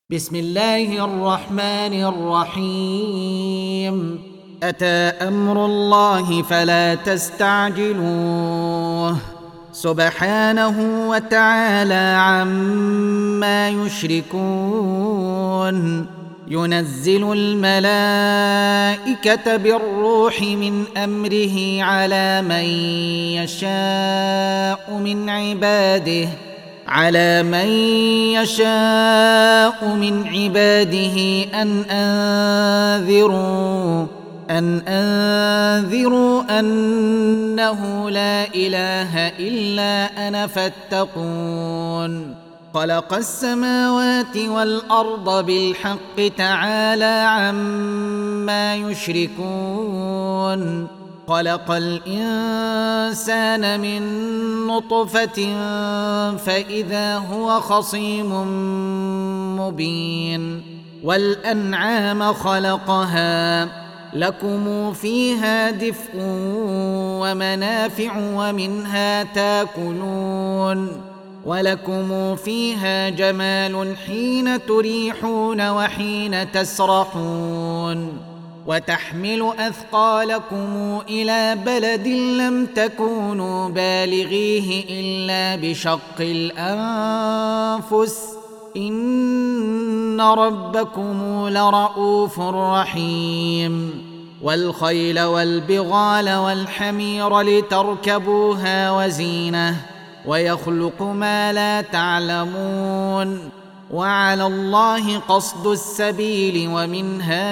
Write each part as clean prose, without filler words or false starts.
بسم الله الرحمن الرحيم. أتى أمر الله فلا تستعجلوه سبحانه وتعالى عما يشركون. ينزل الملائكة بالروح من أمره على من يشاء من عباده أن أنذروا أنه لا إله إلا أنا فاتقون. خلق السماوات والأرض بالحق تعالى عما يشركون. خلق الإنسان من نطفة فإذا هو خصيم مبين. والأنعام خلقها لكم فيها دفء ومنافع ومنها تاكلون. ولكم فيها جمال حين تريحون وحين تسرحون. وتحمل أثقالكم إلى بلد لم تكونوا بالغيه إلا بشق الأنفس إن ربكم لرؤوف رحيم. والخيل والبغال والحمير لتركبوها وزينة ويخلق ما لا تعلمون. وعلى الله قصد السبيل ومنها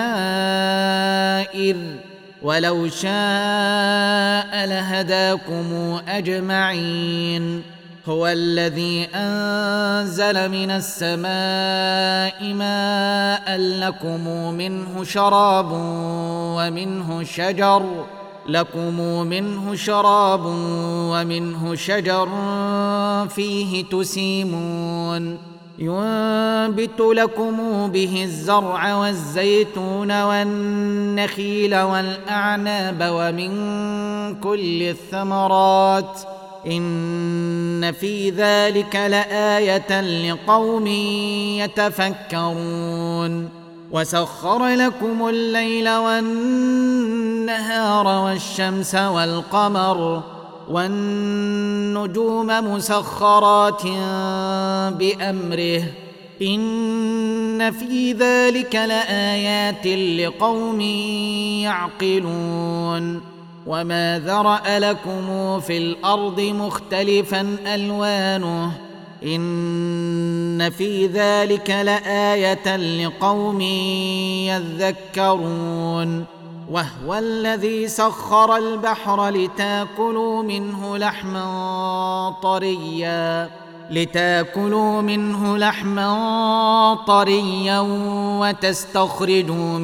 جائر ولو شاء لهداكم أجمعين. هو الذي أنزل من السماء ماء لكم منه شراب ومنه شجر فيه تسيمون. ينبت لكم به الزرع والزيتون والنخيل والأعناب ومن كل الثمرات إن في ذلك لآية لقوم يتفكرون. وسخر لكم الليل والنهار والشمس والقمر والنجوم مسخرات بأمره إن في ذلك لآيات لقوم يعقلون. وما ذرأ لكم في الأرض مختلفا ألوانه إن في ذلك لآية لقوم يذكرون. وهو الذي سخر البحر لتاكلوا منه لحما طريا وتستخرجوا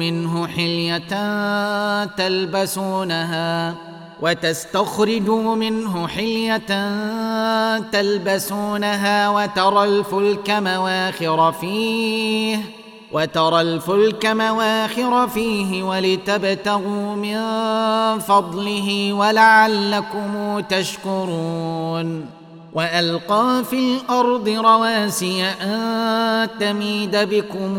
منه حلية تلبسونها وترى الفلك مواخر فيه ولتبتغوا من فضله ولعلكم تشكرون. وألقى في الأرض رواسي أن تميد بكم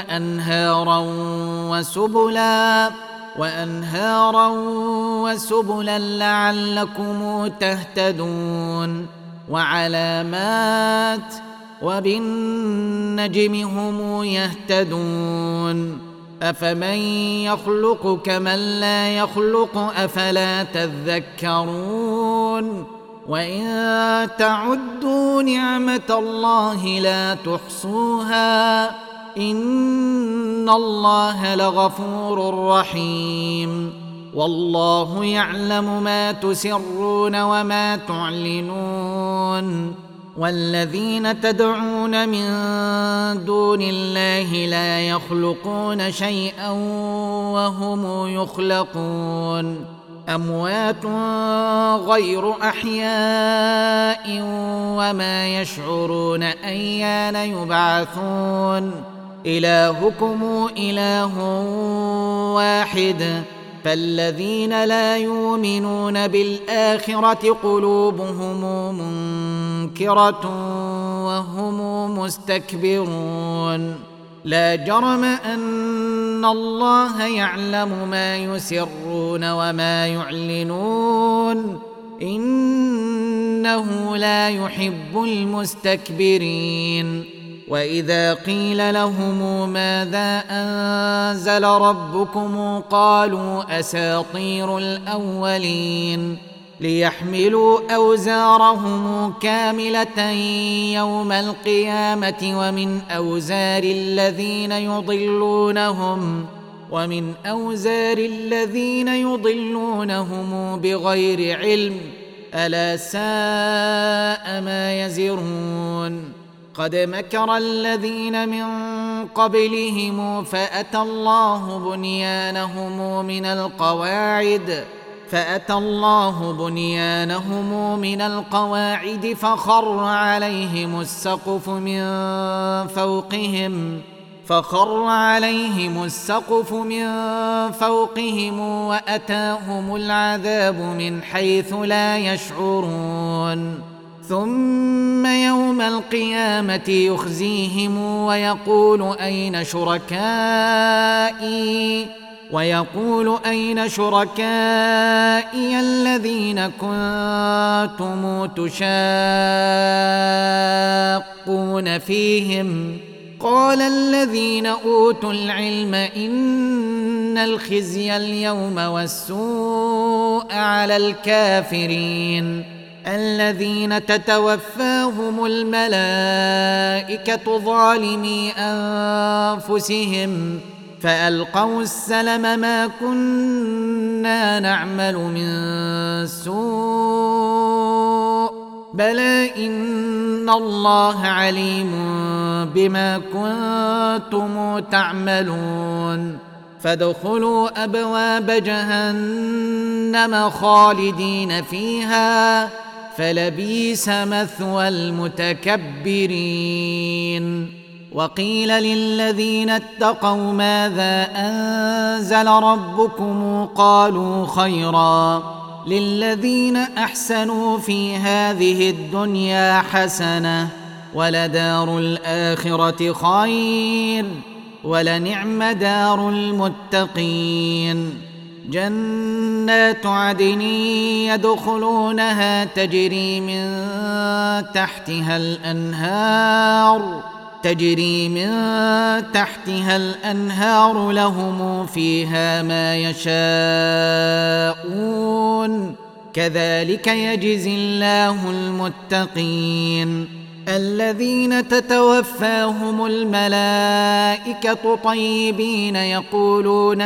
وأنهارا وسبلا لعلكم تهتدون. وعلامات وبالنجم هم يهتدون. أفمن يخلق كمن لا يخلق أفلا تذكرون. وإن تعدوا نعمة الله لا تحصوها إن الله لغفور رحيم. والله يعلم ما تسرون وما تعلنون. والذين تدعون من دون الله لا يخلقون شيئا وهم يخلقون. أموات غير أحياء وما يشعرون أيان يبعثون. إلهكم إله واحد فالذين لا يؤمنون بالآخرة قلوبهم منكرة وهم مستكبرون لا جرم أن الله يعلم ما يسرون وما يعلنون إنه لا يحب المستكبرين وإذا قيل لهم ماذا أنزل ربكم قالوا أساطير الأولين ليحملوا أوزارهم كاملة يوم القيامة ومن أوزار الذين يضلونهم بغير علم ألا ساء ما يزرون قد مكر الذين من قبلهم فأتى الله بنيانهم من القواعد فخر عليهم السقف من فوقهم وأتاهم العذاب من حيث لا يشعرون ثم يوم القيامة يخزيهم ويقول أين شركائي الذين كنتم تشاقون فيهم قال الذين أوتوا العلم إن الخزي اليوم والسوء على الكافرين الذين تتوفاهم الملائكة ظالمي أنفسهم فألقوا السلم ما كنا نعمل من سوء بلى إن الله عليم بما كنتم تعملون فادخلوا أبواب جهنم خالدين فيها فلبئس مثوى المتكبرين وقيل للذين اتقوا ماذا أنزل ربكم قالوا خيرا للذين أحسنوا في هذه الدنيا حسنة ولدار الآخرة خير ولنعم دار المتقين جنات عدن يدخلونها تجري من تحتها الأنهار لهم فيها ما يشاءون كذلك يجزي الله المتقين الذين تتوفاهم الملائكة طيبين يقولون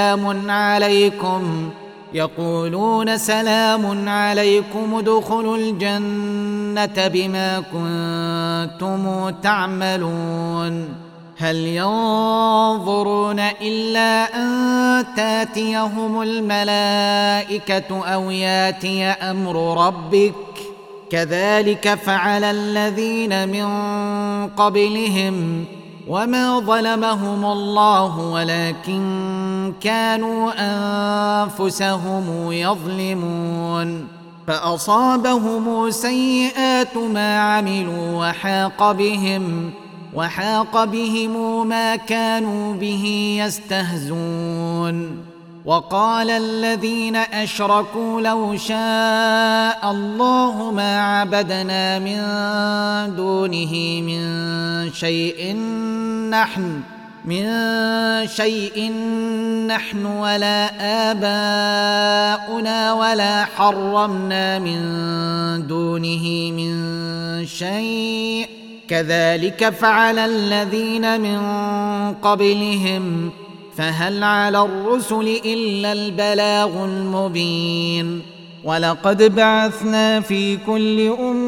سلام عليكم ادخلوا الجنة بما كنتم تعملون هل ينظرون إلا أن تاتيهم الملائكة أو ياتي أمر ربك كذلك فعل الذين من قبلهم وما ظلمهم الله ولكن كانوا أنفسهم يظلمون فأصابهم سيئات ما عملوا وحاق بهم ما كانوا به يستهزون وقال الذين أشركوا لو شاء الله ما عبدنا من دونه من شيء نحن ولا آباؤنا ولا حرمنا من دونه من شيء كذلك فعل الذين من قبلهم فهل على الرسل إلا البلاغ المبين ولقد بعثنا في كل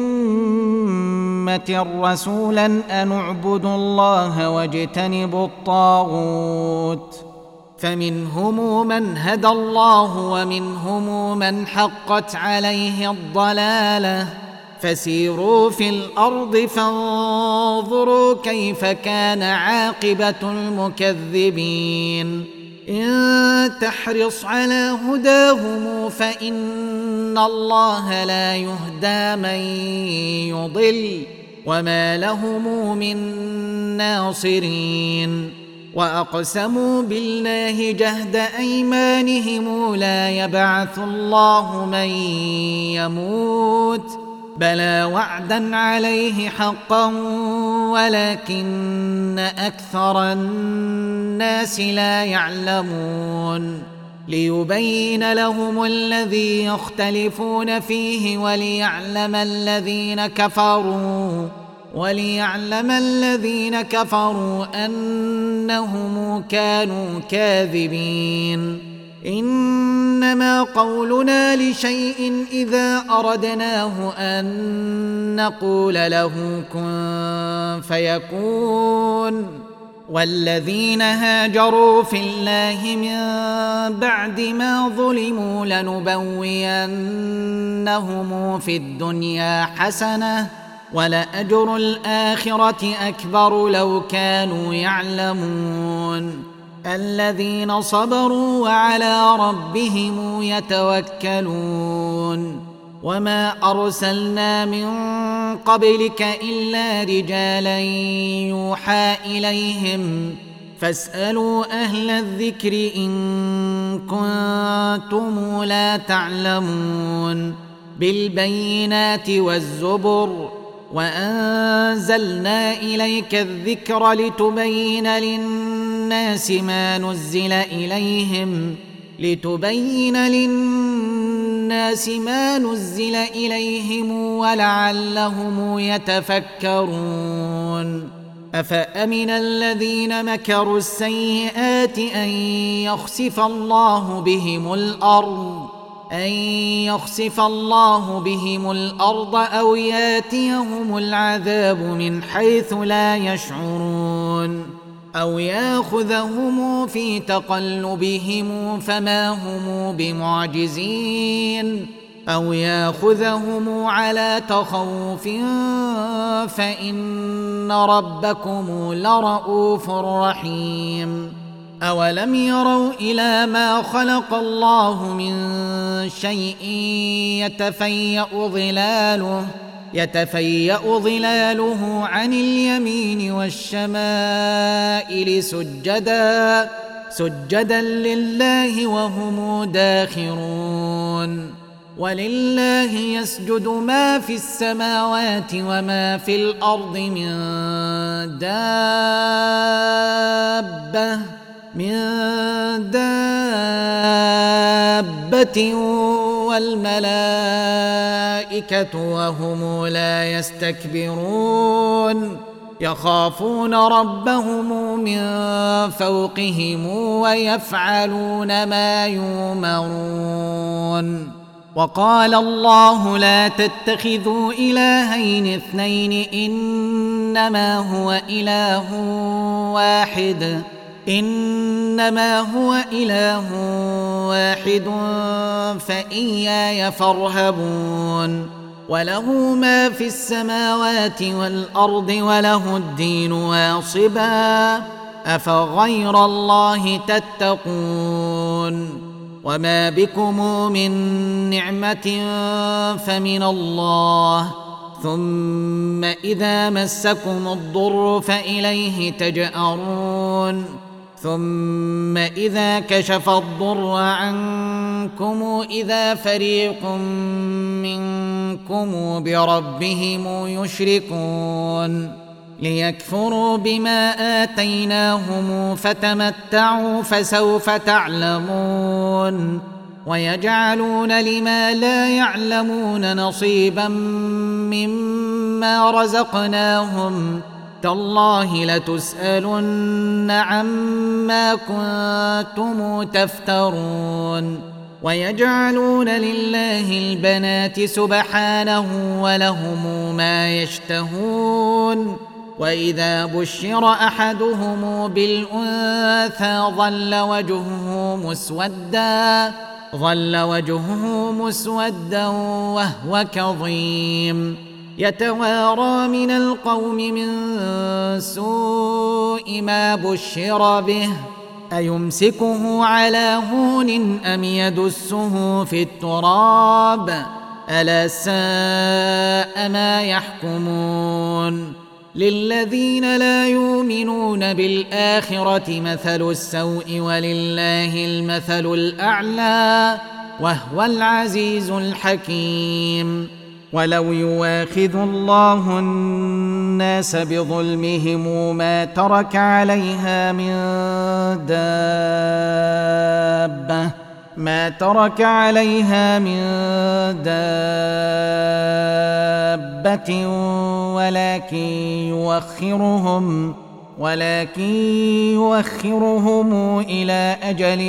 أمة رسولا أن اعبدوا الله واجتنبوا الطاغوت فمنهم من هدى الله ومنهم من حقت عليه الضلالة فسيروا في الأرض فانظروا كيف كان عاقبة المكذبين إن تحرص على هداهم فإن الله لا يهدى من يضل وما لهم من ناصرين. وأقسموا بالله جهد أيمانهم لا يبعث الله من يموت بلى وعدا عليه حقا ولكن أكثر الناس لا يعلمون. ليبين لهم الذي يختلفون فيه وليعلم الذين كفروا أنهم كانوا كاذبين. إنما قولنا لشيء إذا أردناه أن نقول له كن فيكون. والذين هاجروا في الله من بعد ما ظلموا لنبوينهم في الدنيا حسنة ولأجر الآخرة أكبر لو كانوا يعلمون. الذين صبروا وعلى ربهم يتوكلون. وما أرسلنا من قبلك إلا رجالا يوحى إليهم فاسألوا أهل الذكر إن كنتم لا تعلمون. بالبينات والزبر وأنزلنا إليك الذكر لتبين للناس ما نزل إليهم ولعلهم يتفكرون. أفأمن الذين مكروا السيئات أن يخسف الله بهم الأرض أو ياتيهم العذاب من حيث لا يشعرون أو ياخذهم في تقلبهم فما هم بمعجزين أو ياخذهم على تخوف فإن ربكم لرؤوف رحيم. أولم يروا إلى ما خلق الله من شيء يتفيأ ظلاله عن اليمين والشمائل سجدا لله وهم داخرون. ولله يسجد ما في السماوات وما في الأرض من دابة والملائكة وهم لا يستكبرون يخافون ربهم من فوقهم ويفعلون ما يؤمرون. وقال الله لا تتخذوا إلهين اثنين إنما هو إله واحد فإياي فارهبون. وله ما في السماوات والأرض وله الدين واصبا أفغير الله تتقون. وما بكم من نعمة فمن الله ثم إذا مسكم الضر فإليه تجأرون. ثم إذا كشف الضر عنكم إذا فريق منكم بربهم يشركون ليكفروا بما آتيناهم فتمتعوا فسوف تعلمون. ويجعلون لما لا يعلمون نصيبا مما رزقناهم تالله لتسألن عما كنتم تفترون. ويجعلون لله البنات سبحانه ولهم ما يشتهون. وإذا بشر أحدهم بالأنثى ظل وجهه مسودا وهو كظيم يتوارى من القوم من سوء ما بشر به أيمسكه على هون أم يدسه في التراب ألا ساء ما يحكمون للذين لا يؤمنون بالآخرة مثل السوء ولله المثل الأعلى وهو العزيز الحكيم ولو يواخذ الله الناس بظلمهم ما ترك عليها من دابة ولكن يوخرهم إلى أجل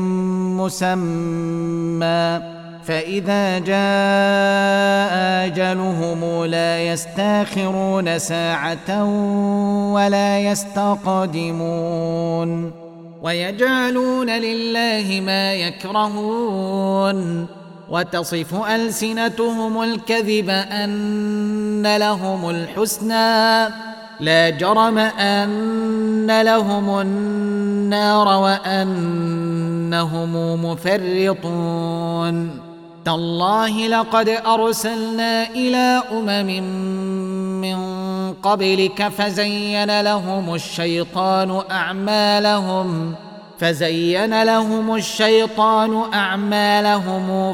مسمى فإذا جاء أجلهم لا يستأخرون ساعة ولا يستقدمون ويجعلون لله ما يكرهون وتصف ألسنتهم الكذب أن لهم الحسنى لا جرم أن لهم النار وأنهم مفرطون تالله لقد أرسلنا إلى من قبلك فزين لهم الشيطان أعمالهم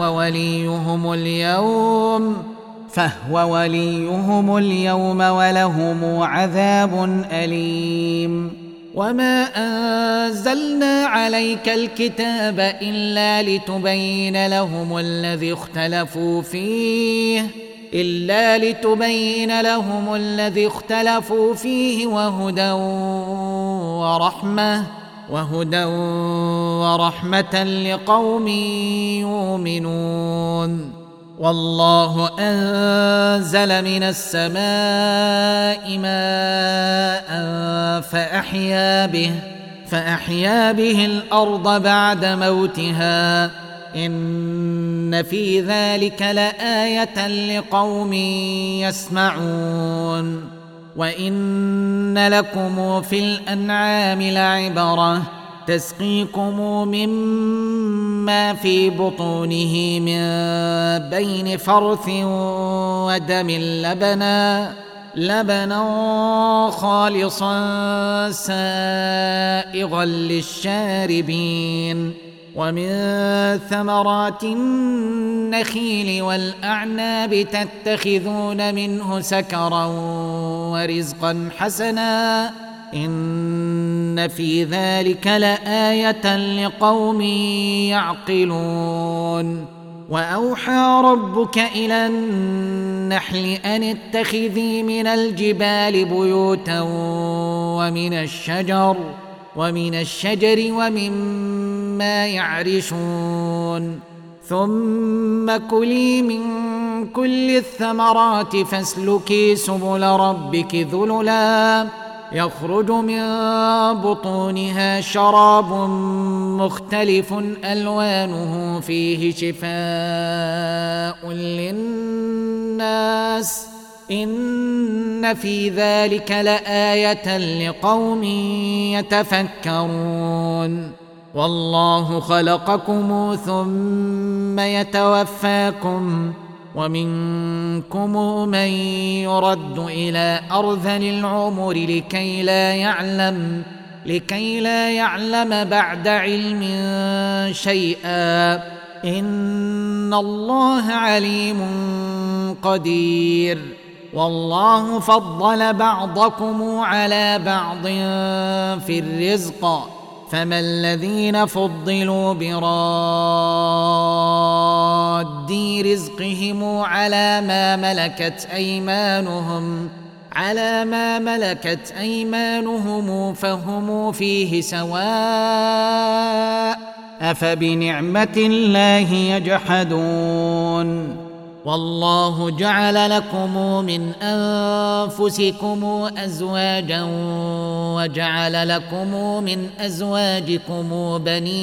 فهو وليهم اليوم ولهم عذاب أليم وما أنزلنا عليك الكتاب إلا لتبين لهم الذي اختلفوا فيه وهدى ورحمة لقوم يؤمنون والله أنزل من السماء ماء فأحيا به الأرض بعد موتها إن في ذلك لآية لقوم يسمعون وإن لكم في الأنعام لعبرة تسقيكم مما في بطونه من بين فرث ودم لبنا خالصا سائغا للشاربين ومن ثمرات النخيل والأعناب تتخذون منه سكرا ورزقا حسنا إن في ذلك لآية لقوم يعقلون وأوحى ربك إلى النحل أن اتخذي من الجبال بيوتا ومن الشجر ومما يعرشون ثم كلي من كل الثمرات فاسلكي سبل ربك ذللا يخرج من بطونها شراب مختلف ألوانه فيه شفاء للناس إن في ذلك لآية لقوم يتفكرون والله خلقكم ثم يتوفاكم ومنكم من يرد إلى أرذل العمر لكي لا يعلم بعد علم شيئا إن الله عليم قدير والله فضل بعضكم على بعض في الرزق فما الذين فضلوا براد رزقهم على ما ملكت أيمانهم فهم فيه سواء أفبنعمة الله يجحدون والله جعل لكم من أنفسكم أزواجا وجعل لكم من أزواجكم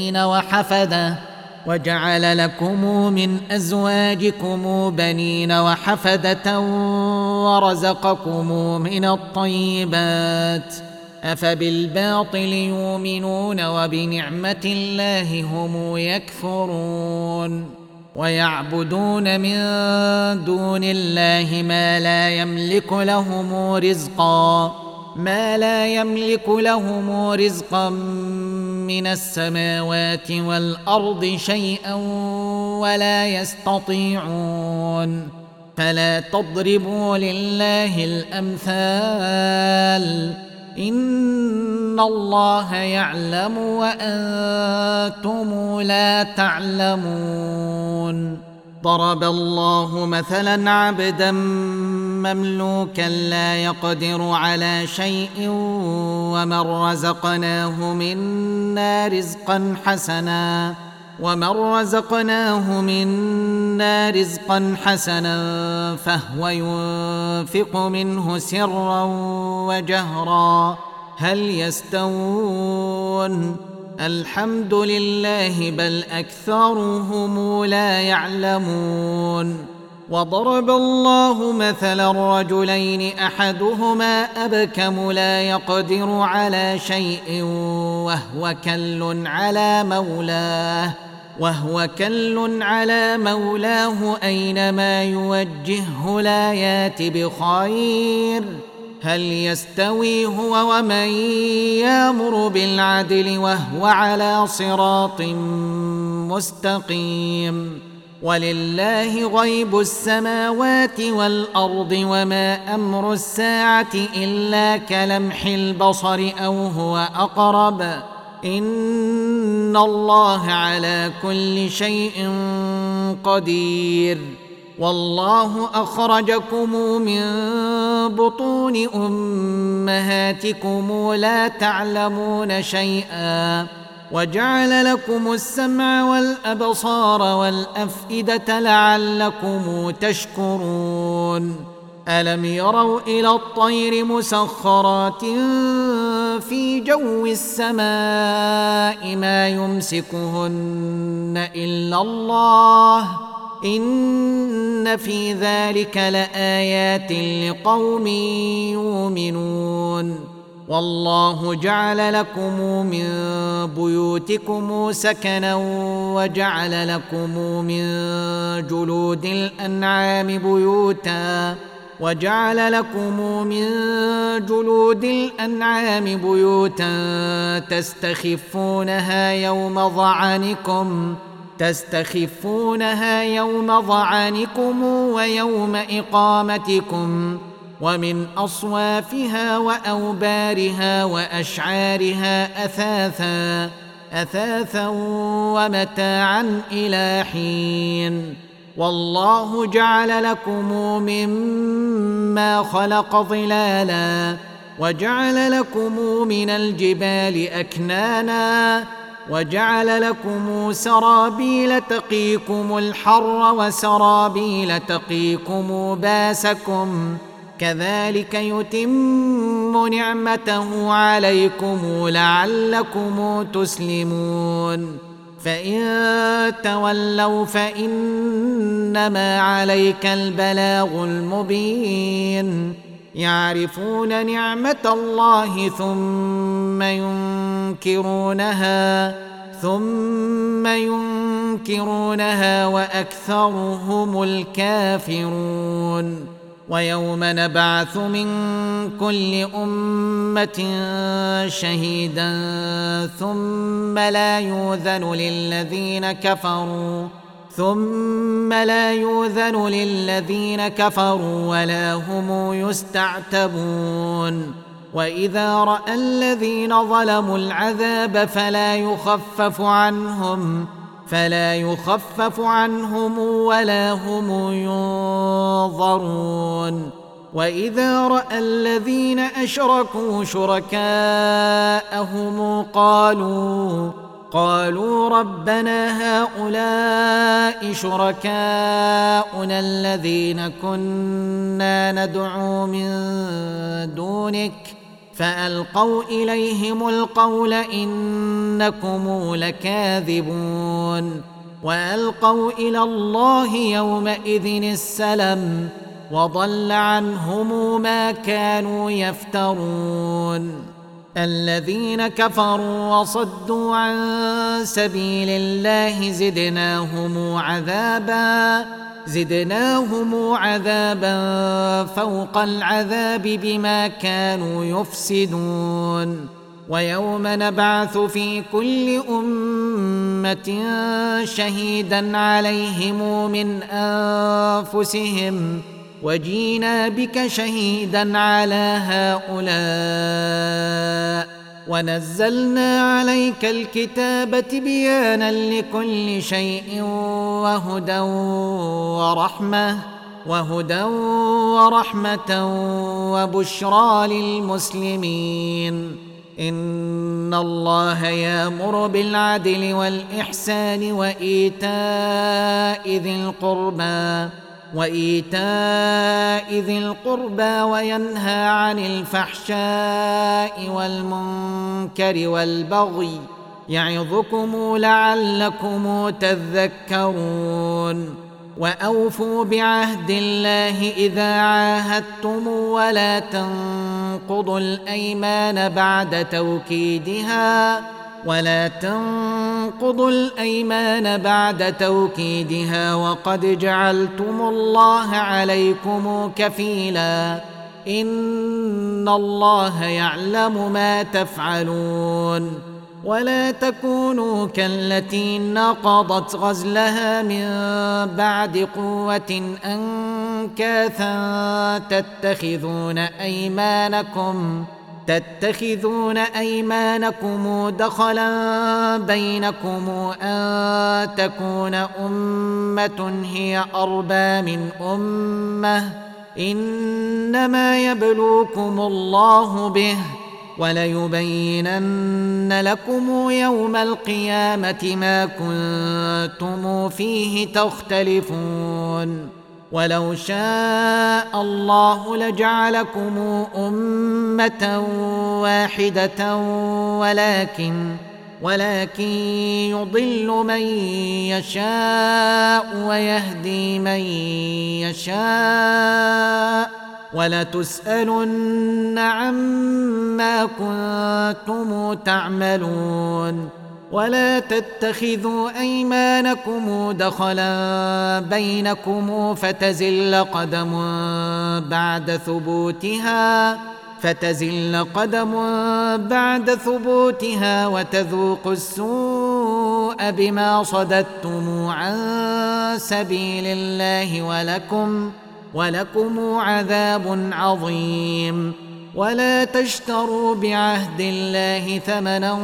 بنين وحفدة ورزقكم من الطيبات أفبالباطل يؤمنون وبنعمة الله هم يكفرون ويعبدون من دون الله ما لا يملك لهم رزقا من السماوات والأرض شيئا ولا يستطيعون. فلا تضربوا لله الأمثال، إن الله يعلم وأنتم لا تعلمون. ضرب الله مثلا عبدا مملوكا لا يقدر على شيء ومن رزقناه منا رزقا حسنا فهو ينفق منه سرا وجهرا هل يستوون؟ الحمد لله بل أكثرهم لا يعلمون. وضرب الله مثلا رجلين أحدهما أبكم لا يقدر على شيء وهو كل على مولاه أينما يوجهه لا يات بخير. هل يستوي هو ومن يأمر بالعدل وهو على صراط مستقيم؟ ولله غيب السماوات والأرض وما أمر الساعة إلا كلمح البصر أو هو أقرب إن الله على كل شيء قدير. والله أخرجكم من بطون أمهاتكم لا تعلمون شيئا وجعل لكم السمع والأبصار والأفئدة لعلكم تشكرون. ألم يروا إلى الطير مسخرات في جو السماء ما يمسكهن إلا الله إن في ذلك لآيات لقوم يؤمنون. والله جعل لكم من بيوتكم سكنا وجعل لكم من جلود الأنعام بيوتا تستخفونها يوم ظعنكم ويوم إقامتكم ومن أصوافها وأوبارها وأشعارها أثاثا ومتاعا إلى حين. والله جعل لكم مما خلق ظلالا وجعل لكم من الجبال أكنانا وجعل لكم سرابيل تقيكم الحر وسرابيل تقيكم باسكم كذلك يتم نعمته عليكم لعلكم تسلمون. فإن تولوا فإنما عليك البلاغ المبين. يعرفون نعمة الله ثم ينكرونها وأكثرهم الكافرون. ويوم نبعث من كل أمة شهيدا ثم لا يؤذن للذين كفروا ولا هم يستعتبون. وإذا رأى الذين ظلموا العذاب فلا يخفف عنهم ولا هم ينظرون. وإذا رأى الذين أشركوا شركاءهم قالوا ربنا هؤلاء شركاؤنا الذين كنا ندعو من دونك فألقوا إليهم القول إنكم لكاذبون. وألقوا إلى الله يومئذ السلم وضل عنهم ما كانوا يفترون. الذين كفروا وصدوا عن سبيل الله زدناهم عذابا فوق العذاب بما كانوا يفسدون. ويوم نبعث في كل أمة شهيدا عليهم من أنفسهم وجينا بك شهيدا على هؤلاء ونزلنا عليك الكتاب تبيانا لكل شيء وهدى ورحمة وبشرى للمسلمين. إن الله يأمر بالعدل والإحسان وإيتاء ذي القربى وينهى عن الفحشاء والمنكر والبغي يعظكم لعلكم تذكرون. وأوفوا بعهد الله إذا عاهدتم ولا تنقضوا الأيمان بعد توكيدها وقد جعلتم الله عليكم كفيلا إن الله يعلم ما تفعلون. ولا تكونوا كالتي نقضت غزلها من بعد قوة أنكاثا تتخذون أيمانكم دخلا بينكم أن تكون أمة هي أربى من أمة إنما يبلوكم الله به وليبينن لكم يوم القيامة ما كنتم فيه تختلفون. ولو شاء الله لجعلكم أمة واحدة ولكن يضل من يشاء ويهدي من يشاء ولتسألن عما كنتم تعملون. ولا تتخذوا أيمانكم دخلا بينكم فتزل قدم بعد ثبوتها وتذوقوا السوء بما صددتم عن سبيل الله ولكم عذاب عظيم. ولا تشتروا بعهد الله ثمنا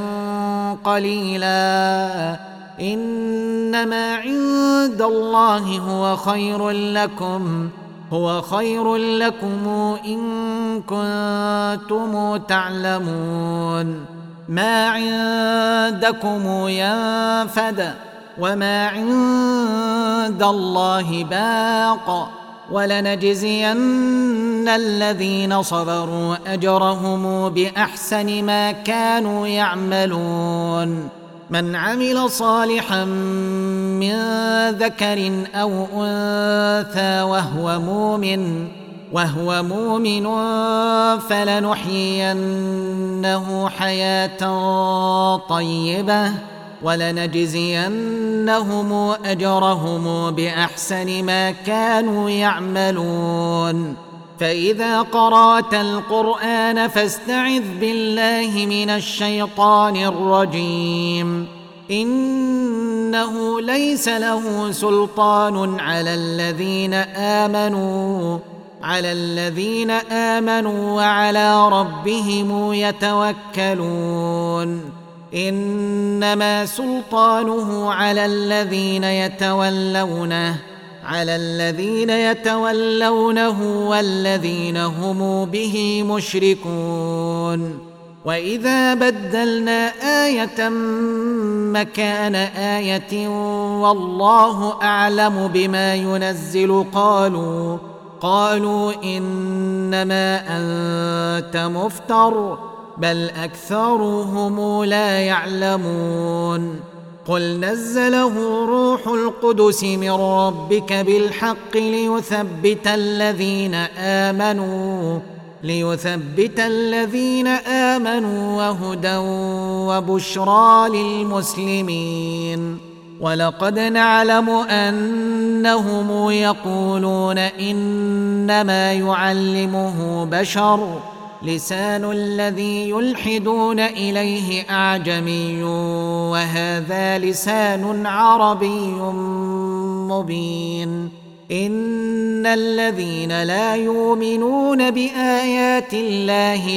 قليلا إنما عند الله هو خير لكم إن كنتم تعلمون. ما عندكم ينفد وما عند الله باق ولنجزين الذين صبروا أجرهم بأحسن ما كانوا يعملون. من عمل صالحا من ذكر أو أنثى وهو مؤمن فلنحيينه حياة طيبة ولنجزينهم أجرهم بأحسن ما كانوا يعملون. فإذا قرأت القرآن فاستعذ بالله من الشيطان الرجيم. إنه ليس له سلطان على الذين آمنوا وعلى ربهم يتوكلون. إنما سلطانه على الذين يتولونه والذين هم به مشركون. وإذا بدلنا آية مكان آية والله أعلم بما ينزل قالوا إنما أنت مفتر بل أكثرهم لا يعلمون. قل نزله روح القدس من ربك بالحق ليثبت الذين آمنوا وهدى وبشرى للمسلمين. ولقد نعلم أنهم يقولون إنما يعلمه بشر، لسان الذي يلحدون إليه أعجمي وهذا لسان عربي مبين. إن الذين لا يؤمنون بآيات الله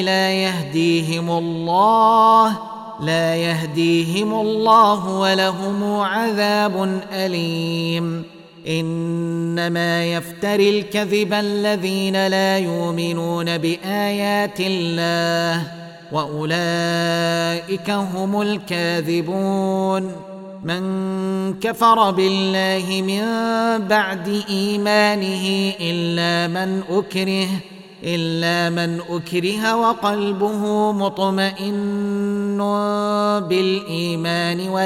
لا يهديهم الله ولهم عذاب أليم. إنما يفتري الكذب الذين لا يؤمنون بآيات الله وأولئك هم الكاذبون. من كفر بالله من بعد إيمانه إلا من أكره وقلبه مطمئن بالإيمان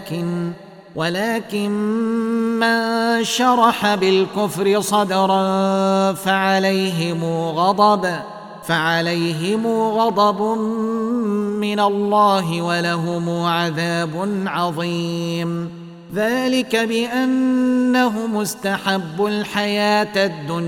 ولكن من شرح بالكفر صدرا فعليهم غضب من الله ولهم عذاب عظيم. ذلك بأنهم استحبوا الحياة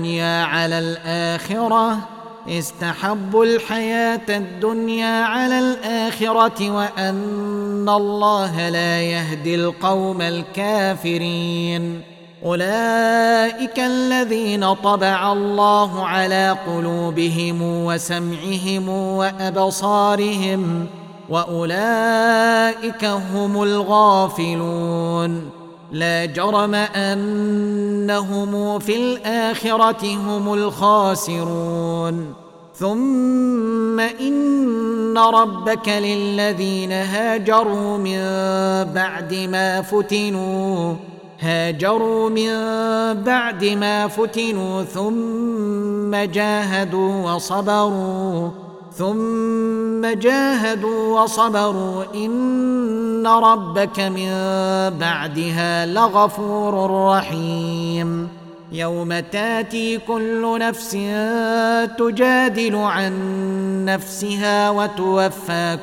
الدنيا على الآخرة وأن الله لا يهدي القوم الكافرين. أولئك الذين طبع الله على قلوبهم وسمعهم وأبصارهم وأولئك هم الغافلون. لا جرم أنهم في الآخرة هم الخاسرون. ثم إن ربك للذين هاجروا من بعد ما فتنوا ثم جاهدوا وصبروا إن ربك من بعدها لغفور رحيم. يوم تاتي كل نفس تجادل عن نفسها وتوفى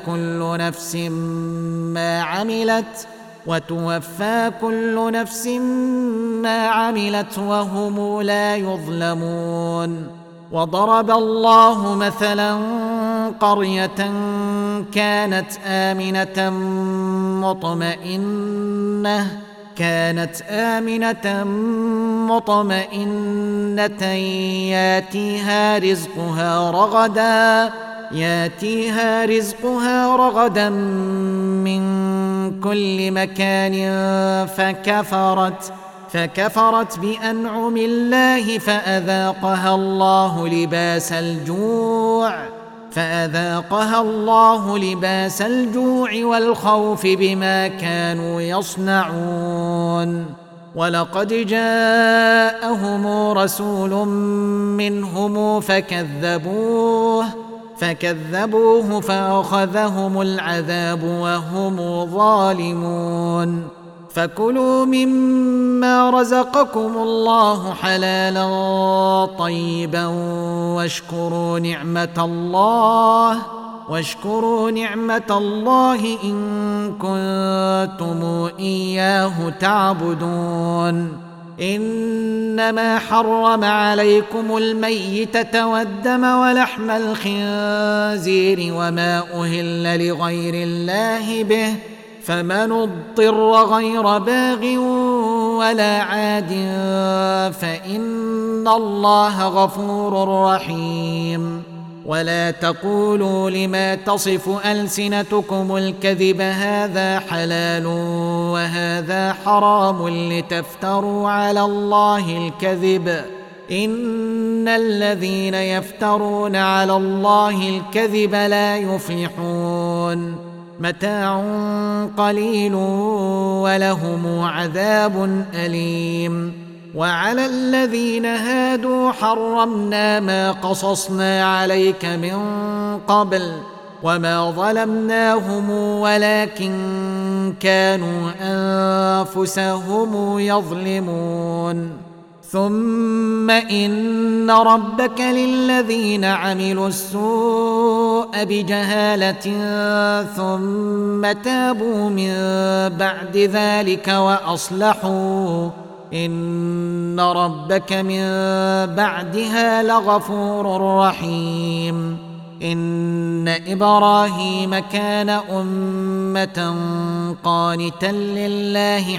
كل نفس ما عملت وهم لا يظلمون. وضرب الله مثلا قرية كانت آمنة مطمئنة ياتيها رزقها رغدا من كل مكان فكفرت بأنعم الله فأذاقها الله لباس الجوع والخوف بما كانوا يصنعون. ولقد جاءهم رسول منهم فكذبوه فأخذهم العذاب وهمظالمون. فكلوا مما رزقكم الله حلالا طيبا واشكروا نعمة الله إن كنتم إياه تعبدون. إنما حرم عليكم الميتة والدم ولحم الخنزير وما أهل لغير الله به، فمن اضطر غير باغ ولا عاد فإن الله غفور رحيم. ولا تقولوا لما تصف ألسنتكم الكذب هذا حلال وهذا حرام لتفتروا على الله الكذب. إن الذين يفترون على الله الكذب لا يفلحون. متاع قليل ولهم عذاب أليم. وعلى الذين هادوا حرمنا ما قصصنا عليك من قبل وما ظلمناهم ولكن كانوا أنفسهم يظلمون. ثم إن ربك للذين عملوا السوء بجهالة ثم تابوا من بعد ذلك وأصلحوا إن ربك من بعدها لغفور رحيم. إن إبراهيم كان أمة قانتا لله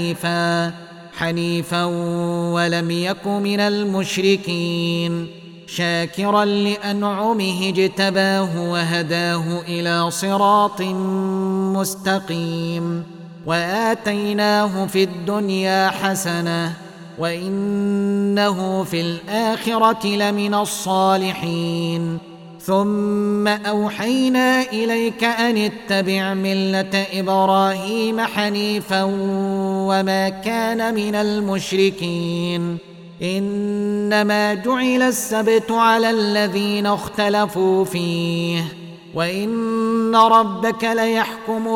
حنيفا ولم يك من المشركين شاكرا لأنعمه اجتباه وهداه إلى صراط مستقيم وآتيناه في الدنيا حسنة وإنه في الآخرة لمن الصالحين. ثم أوحينا إليك أن اتبع ملة إبراهيم حنيفا وما كان من المشركين. إنما جعل السبت على الذين اختلفوا فيه وإن ربك ليحكم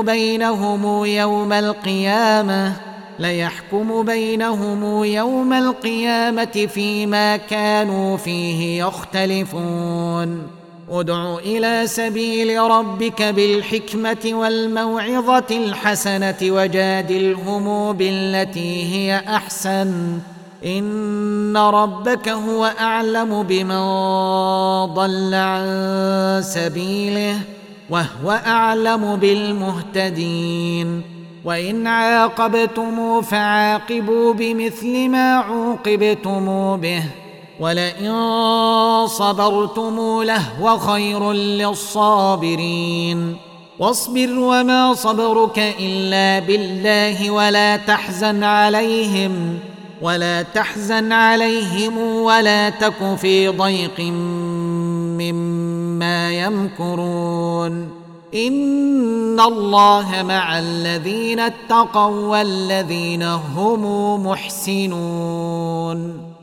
بينهم يوم القيامة فيما كانوا فيه يختلفون. ادع إلى سبيل ربك بالحكمة والموعظة الحسنة وجادلهم بالتي هي أحسن إن ربك هو أعلم بمن ضل عن سبيله وهو أعلم بالمهتدين. وإن عاقبتم فعاقبوا بمثل ما عوقبتم به ولئن صبرتم لهو خير للصابرين. واصبر وما صبرك إلا بالله ولا تحزن عليهم ولا تك في ضيق مما يمكرون. إن الله مع الذين اتقوا والذين هم محسنون.